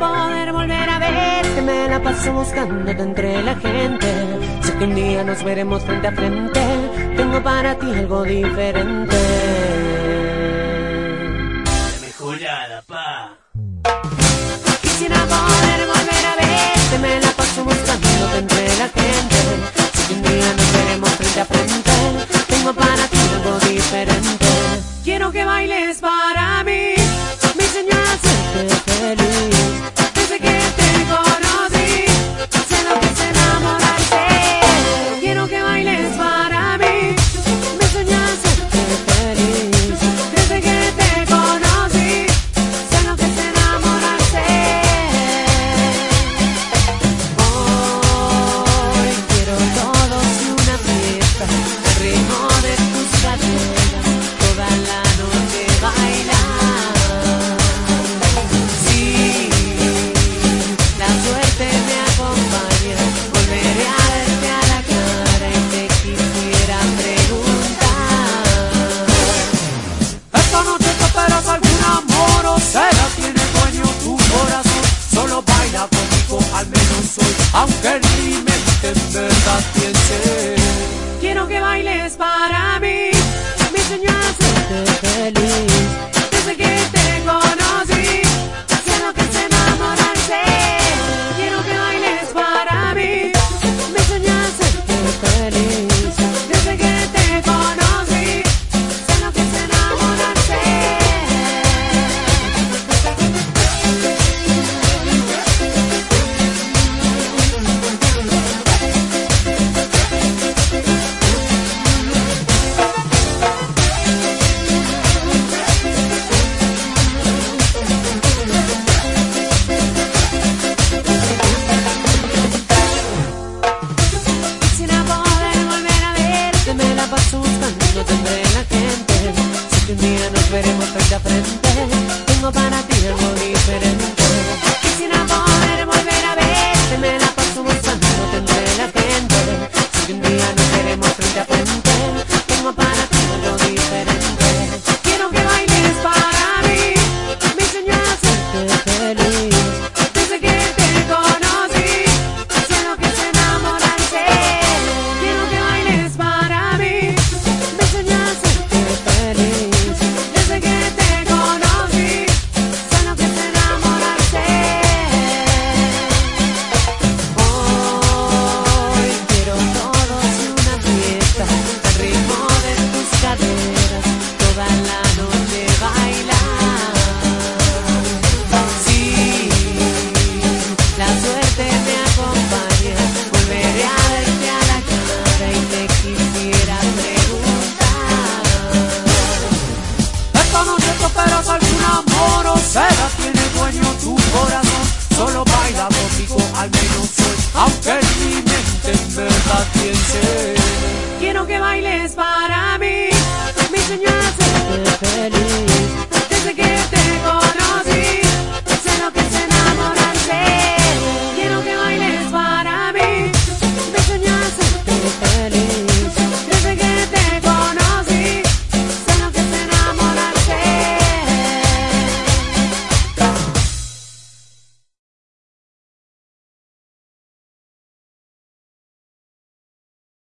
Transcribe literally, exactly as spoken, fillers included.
poder volver a verte, me la paso buscándote entre la gente. Sé que un día nos veremos frente a frente, tengo para ti algo diferente. Mejorada, pa. Quisiera poder volver a verte, me la paso buscándote entre la gente. Sé que un día nos veremos frente a frente, tengo para ti algo diferente. Quiero que bailes para mí, me enseñó a hacerte feliz. Desde que te conocí, sé lo que es enamorarse. Quiero que bailes para mí, me enseñó a hacerte feliz. Desde que te conocí, sé lo que es enamorarse. Hoy quiero todos y una fiesta, el ritmo de tus caderas, toda la noche bailar. Sí, la suerte me acompaña, volveré a verte a la cara y te quisiera preguntar. Esta noche te esperas algún amor o será tiene dueño tu corazón. Solo baila conmigo, al menos hoy, aunque en mi mente en verdad piense. Quiero que bailes para mí, me enseñó a hacerte feliz. Desde que te conocí, sé lo que es enamorarse. Quiero que bailes para mí, me enseñó a hacerte feliz. Desde que te conocí, sé lo que es enamorarse. Quisiera poder volver a verte, me la paso buscándote entre la gente. Sé que un día nos veremos frente a frente, tengo para ti algo diferente. Quisiera poder volver a verte, me la paso buscándote entre la gente. Sé que un día nos veremos frente a frente, tengo para ti algo diferente. Quiero que bailes para mí, me enseñó a hacerte feliz. Desde que te conocí, sé lo que es enamorarse. Quiero que bailes para mí, me enseñó a hacerte feliz. Desde que te conocí, sé lo que es enamorarse. Hoy quiero todos y una fiesta, el ritmo de tus caderas, toda la noche bailar. Sí, la suerte me acompaña, volveré a verte a la cara y te quisiera preguntar. Esta noche te esperas algún amor o será tiene dueño tu corazón. Solo baila conmigo, al menos hoy, aunque en mi mente en verdad piense. Quiero que bailes para mí, me enseñó a hacerte feliz.